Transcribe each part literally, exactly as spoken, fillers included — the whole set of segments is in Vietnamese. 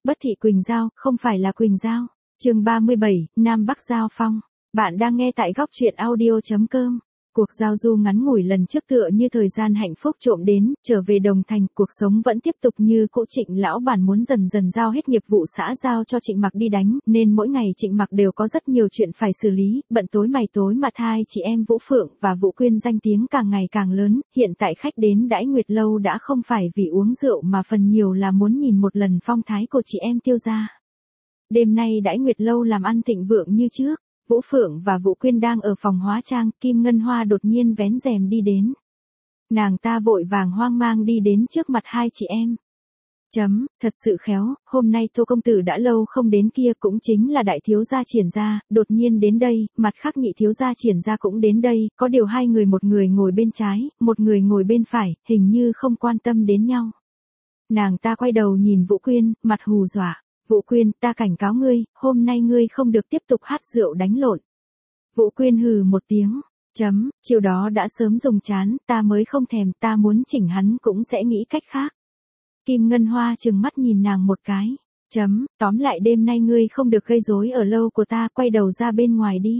Bất thị Quỳnh Giao, không phải là Quỳnh Giao. Chương ba mươi bảy, Nam Bắc Giao phong. Bạn đang nghe tại góc truyện audio chấm com. Cuộc giao du ngắn ngủi lần trước tựa như thời gian hạnh phúc trộm đến, trở về Đồng Thành, cuộc sống vẫn tiếp tục như cũ. Trịnh lão bản muốn dần dần giao hết nghiệp vụ xã giao cho Trịnh Mặc đi đánh, nên mỗi ngày Trịnh Mặc đều có rất nhiều chuyện phải xử lý, bận tối mày tối mặt. Hai chị em Vũ Phượng và Vũ Quyên danh tiếng càng ngày càng lớn, hiện tại khách đến Đãi Nguyệt lâu đã không phải vì uống rượu mà phần nhiều là muốn nhìn một lần phong thái của chị em Tiêu gia. Đêm nay Đãi Nguyệt lâu làm ăn thịnh vượng như trước. Vũ Phượng và Vũ Quyên đang ở phòng hóa trang, Kim Ngân Hoa đột nhiên vén rèm đi đến. Nàng ta vội vàng hoang mang đi đến trước mặt hai chị em. Chấm, thật sự khéo, hôm nay Tô công tử đã lâu không đến kia, cũng chính là đại thiếu gia Triển gia, đột nhiên đến đây, mặt khác nhị thiếu gia Triển gia cũng đến đây, có điều hai người, một người ngồi bên trái, một người ngồi bên phải, hình như không quan tâm đến nhau. Nàng ta quay đầu nhìn Vũ Quyên, mặt hù dọa. Vũ Quyên, ta cảnh cáo ngươi, hôm nay ngươi không được tiếp tục hát rượu đánh lộn. Vũ Quyên hừ một tiếng, chấm, chiều đó đã sớm dùng chán, ta mới không thèm, ta muốn chỉnh hắn cũng sẽ nghĩ cách khác. Kim Ngân Hoa trừng mắt nhìn nàng một cái, chấm, tóm lại đêm nay ngươi không được gây rối ở lâu của ta, quay đầu ra bên ngoài đi.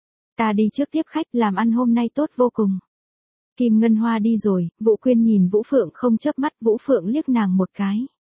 Ta đi trước tiếp khách, làm ăn hôm nay tốt vô cùng. Kim Ngân Hoa đi rồi, Vũ Quyên nhìn Vũ Phượng không chớp mắt, Vũ Phượng liếc nàng một cái.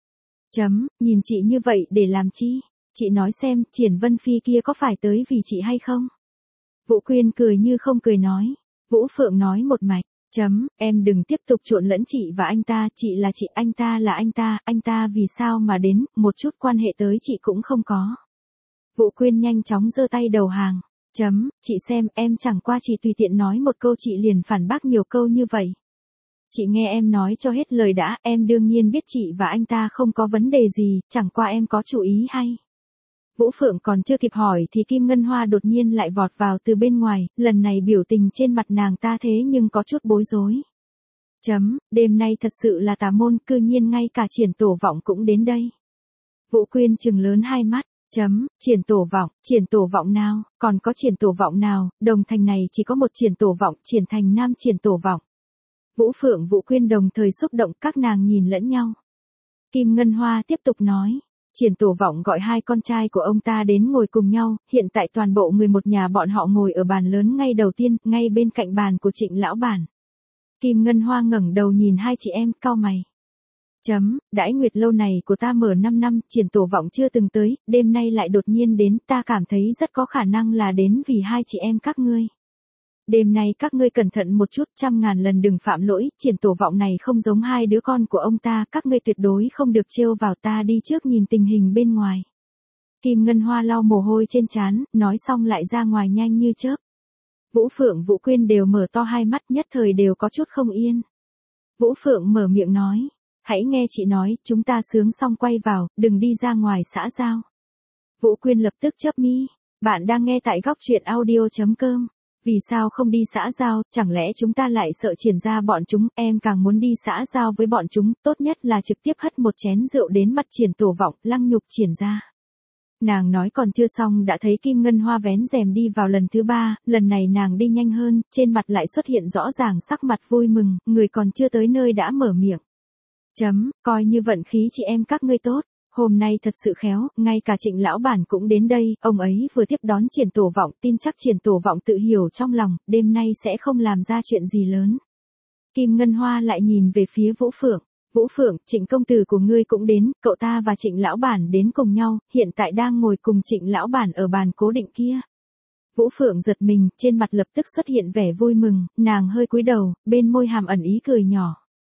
Chấm, nhìn chị như vậy để làm chi? Chị nói xem, Triển Vân Phi kia có phải tới vì chị hay không? Vũ Quyên cười như không cười nói. Vũ Phượng nói một mạch. Chấm, em đừng tiếp tục trộn lẫn chị và anh ta, chị là chị, anh ta là anh ta, anh ta vì sao mà đến, một chút quan hệ tới chị cũng không có. Vũ Quyên nhanh chóng giơ tay đầu hàng. Chấm, chị xem, em chẳng qua chỉ tùy tiện nói một câu chị liền phản bác nhiều câu như vậy. Chị nghe em nói cho hết lời đã, em đương nhiên biết chị và anh ta không có vấn đề gì, chẳng qua em có chú ý hay. Vũ Phượng còn chưa kịp hỏi thì Kim Ngân Hoa đột nhiên lại vọt vào từ bên ngoài, lần này biểu tình trên mặt nàng ta thế nhưng có chút bối rối. Chấm, đêm nay thật sự là tà môn, cư nhiên ngay cả Triển Tổ Vọng cũng đến đây. Vũ Quyên trừng lớn hai mắt. Chấm, Triển Tổ Vọng, Triển Tổ Vọng nào, còn có Triển Tổ Vọng nào, Đồng Thành này chỉ có một Triển Tổ Vọng, Triển Thành Nam Triển Tổ Vọng. Vũ Phượng Vũ Quyên đồng thời xúc động, các nàng nhìn lẫn nhau. Kim Ngân Hoa tiếp tục nói, Triển Tổ Vọng gọi hai con trai của ông ta đến ngồi cùng nhau, hiện tại toàn bộ người một nhà bọn họ ngồi ở bàn lớn ngay đầu tiên, ngay bên cạnh bàn của Trịnh lão bản. Kim Ngân Hoa ngẩng đầu nhìn hai chị em, cau mày. Chấm, Đãi Nguyệt lâu này của ta mở năm năm, Triển Tổ Vọng chưa từng tới, đêm nay lại đột nhiên đến, ta cảm thấy rất có khả năng là đến vì hai chị em các ngươi. Đêm nay các ngươi cẩn thận một chút, trăm ngàn lần đừng phạm lỗi, Triển Tổ Vọng này không giống hai đứa con của ông ta, các ngươi tuyệt đối không được trêu vào, ta đi trước nhìn tình hình bên ngoài. Kim Ngân Hoa lau mồ hôi trên trán, nói xong lại ra ngoài nhanh như chớp. Vũ Phượng Vũ Quyên đều mở to hai mắt, nhất thời đều có chút không yên. Vũ Phượng mở miệng nói, hãy nghe chị nói, chúng ta sướng xong quay vào, đừng đi ra ngoài xã giao. Vũ Quyên lập tức chớp mi, bạn đang nghe tại góc truyện audio chấm com. Vì sao không đi xã giao, chẳng lẽ chúng ta lại sợ Triển gia bọn chúng, em càng muốn đi xã giao với bọn chúng, tốt nhất là trực tiếp hất một chén rượu đến mặt Triển Tổ Vọng, lăng nhục Triển gia. Nàng nói còn chưa xong đã thấy Kim Ngân Hoa vén rèm đi vào lần thứ ba, lần này nàng đi nhanh hơn, trên mặt lại xuất hiện rõ ràng sắc mặt vui mừng, người còn chưa tới nơi đã mở miệng. Chấm, coi như vận khí chị em các ngươi tốt. Hôm nay thật sự khéo, ngay cả Trịnh lão bản cũng đến đây, ông ấy vừa tiếp đón Triển Tổ Vọng, tin chắc Triển Tổ Vọng tự hiểu trong lòng, đêm nay sẽ không làm ra chuyện gì lớn. Kim Ngân Hoa lại nhìn về phía Vũ Phượng. Vũ Phượng, Trịnh công tử của ngươi cũng đến, cậu ta và Trịnh lão bản đến cùng nhau, hiện tại đang ngồi cùng Trịnh lão bản ở bàn cố định kia. Vũ Phượng giật mình, trên mặt lập tức xuất hiện vẻ vui mừng, nàng hơi cúi đầu, bên môi hàm ẩn ý cười nhỏ.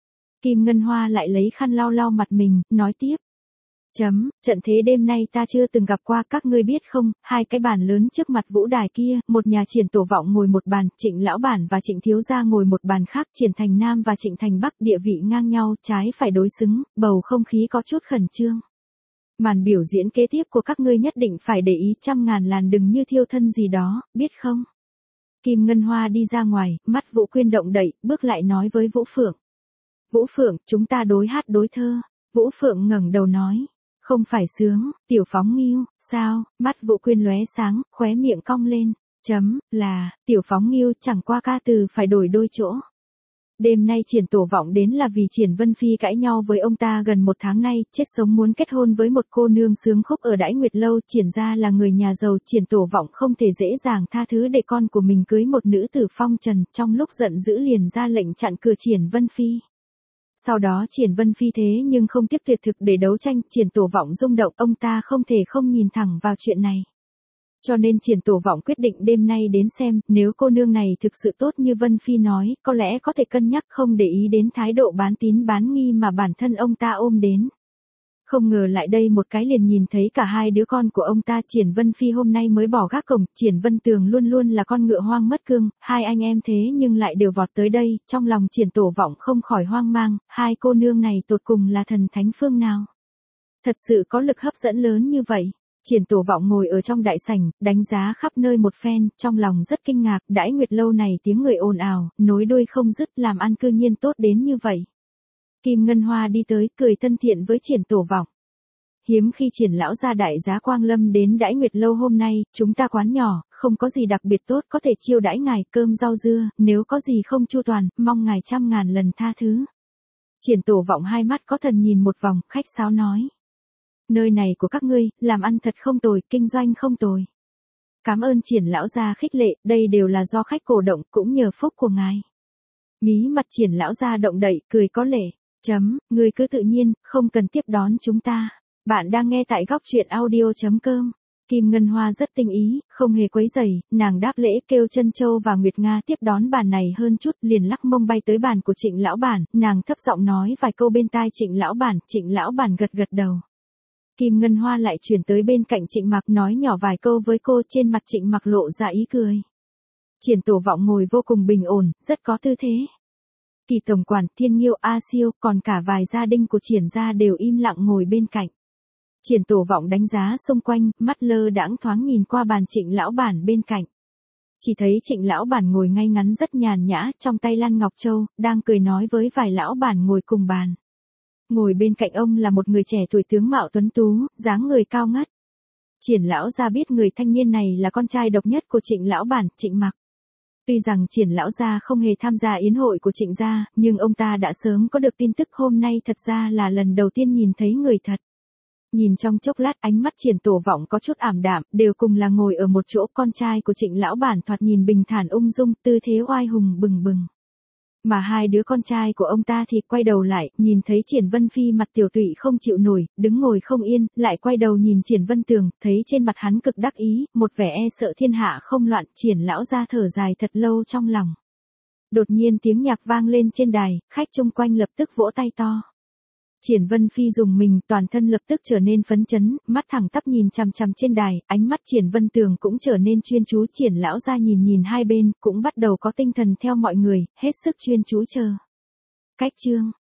Kim Ngân Hoa lại lấy khăn lau lau mặt mình, nói tiếp. Chấm, trận thế đêm nay ta chưa từng gặp qua, các ngươi biết không, hai cái bàn lớn trước mặt vũ đài kia, một nhà Triển Tổ Vọng ngồi một bàn, Trịnh lão bản và Trịnh thiếu gia ngồi một bàn khác, Triển Thành Nam và Trịnh Thành Bắc địa vị ngang nhau, trái phải đối xứng, bầu không khí có chút khẩn trương. Màn biểu diễn kế tiếp của các ngươi nhất định phải để ý, trăm ngàn làn đừng như thiêu thân gì đó, biết không? Kim Ngân Hoa đi ra ngoài, mắt Vũ Quyên động đậy, bước lại nói với Vũ Phượng. Vũ Phượng, chúng ta đối hát đối thơ. Vũ Phượng ngẩng đầu nói. Không phải sướng, Tiểu Phóng Nghiêu, sao? Mắt Vũ Quyên lóe sáng, khóe miệng cong lên. Chấm, là, Tiểu Phóng Nghiêu chẳng qua ca từ phải đổi đôi chỗ. Đêm nay Triển Tổ vọng đến là vì Triển Vân Phi cãi nhau với ông ta gần một tháng nay, chết sống muốn kết hôn với một cô nương sướng khúc ở Đãi Nguyệt Lâu. Triển gia là người nhà giàu, Triển Tổ vọng không thể dễ dàng tha thứ để con của mình cưới một nữ tử phong trần, trong lúc giận dữ liền ra lệnh chặn cửa Triển Vân Phi. Sau đó Triển Vân Phi thế nhưng không tiếc tuyệt thực để đấu tranh, Triển Tổ vọng rung động, ông ta không thể không nhìn thẳng vào chuyện này. Cho nên Triển Tổ vọng quyết định đêm nay đến xem, nếu cô nương này thực sự tốt như Vân Phi nói, có lẽ có thể cân nhắc không để ý đến thái độ bán tín bán nghi mà bản thân ông ta ôm đến. Không ngờ lại đây một cái liền nhìn thấy cả hai đứa con của ông ta. Triển Vân Phi hôm nay mới bỏ gác cổng, Triển Vân Tường luôn luôn là con ngựa hoang mất cương, hai anh em thế nhưng lại đều vọt tới đây, trong lòng Triển Tổ vọng không khỏi hoang mang, hai cô nương này tột cùng là thần thánh phương nào? Thật sự có lực hấp dẫn lớn như vậy. Triển Tổ vọng ngồi ở trong đại sảnh, đánh giá khắp nơi một phen, trong lòng rất kinh ngạc, Đãi Nguyệt Lâu này tiếng người ồn ào, nối đuôi không dứt, làm ăn cư nhiên tốt đến như vậy. Kim Ngân Hoa đi tới, cười thân thiện với Triển Tổ vọng. Hiếm khi Triển lão gia đại giá Quang Lâm đến Đãi Nguyệt Lâu hôm nay, chúng ta quán nhỏ, không có gì đặc biệt tốt có thể chiêu đãi ngài, cơm rau dưa, nếu có gì không chu toàn, mong ngài trăm ngàn lần tha thứ. Triển Tổ vọng hai mắt có thần nhìn một vòng, khách sáo nói. Nơi này của các ngươi, làm ăn thật không tồi, kinh doanh không tồi. Cảm ơn Triển lão gia khích lệ, đây đều là do khách cổ động, cũng nhờ phúc của ngài. Mí mặt Triển lão gia động đậy, cười có lệ. Chấm, ngươi cứ tự nhiên, không cần tiếp đón chúng ta. Bạn đang nghe tại góc truyện audio.com. Kim Ngân Hoa rất tinh ý, không hề quấy rầy, nàng đáp lễ kêu Trân Châu và Nguyệt Nga tiếp đón bàn này hơn chút, liền lắc mông bay tới bàn của Trịnh lão bản, nàng thấp giọng nói vài câu bên tai Trịnh lão bản, Trịnh lão bản gật gật đầu. Kim Ngân Hoa lại chuyển tới bên cạnh Trịnh Mặc nói nhỏ vài câu với cô, trên mặt Trịnh Mặc lộ ra ý cười. Triển Tổ vọng ngồi vô cùng bình ổn, rất có tư thế. Kỳ tổng quản, Thiên Nghiêu, A Siêu, còn cả vài gia đình của Triển gia đều im lặng ngồi bên cạnh. Triển Tổ vọng đánh giá xung quanh, mắt lơ đãng thoáng nhìn qua bàn Trịnh lão bản bên cạnh. Chỉ thấy Trịnh lão bản ngồi ngay ngắn rất nhàn nhã, trong tay Lan Ngọc Châu, đang cười nói với vài lão bản ngồi cùng bàn. Ngồi bên cạnh ông là một người trẻ tuổi tướng mạo tuấn tú, dáng người cao ngất. Triển lão gia biết người thanh niên này là con trai độc nhất của Trịnh lão bản, Trịnh Mặc. Tuy rằng Triển lão gia không hề tham gia yến hội của Trịnh gia, nhưng ông ta đã sớm có được tin tức hôm nay thật ra là lần đầu tiên nhìn thấy người thật. Nhìn trong chốc lát ánh mắt Triển Tổ vọng có chút ảm đạm, đều cùng là ngồi ở một chỗ, con trai của Trịnh lão bản thoạt nhìn bình thản ung dung, tư thế oai hùng bừng bừng. Mà hai đứa con trai của ông ta thì quay đầu lại, nhìn thấy Triển Vân Phi mặt tiểu tụy không chịu nổi, đứng ngồi không yên, lại quay đầu nhìn Triển Vân Tường, thấy trên mặt hắn cực đắc ý, một vẻ e sợ thiên hạ không loạn, Triển lão ra thở dài thật lâu trong lòng. Đột nhiên tiếng nhạc vang lên trên đài, khách chung quanh lập tức vỗ tay to. Triển Vân Phi dùng mình, toàn thân lập tức trở nên phấn chấn, mắt thẳng tắp nhìn chằm chằm trên đài, ánh mắt Triển Vân Tường cũng trở nên chuyên chú. Triển lão ra nhìn nhìn hai bên, cũng bắt đầu có tinh thần theo mọi người, hết sức chuyên chú chờ. Cách chương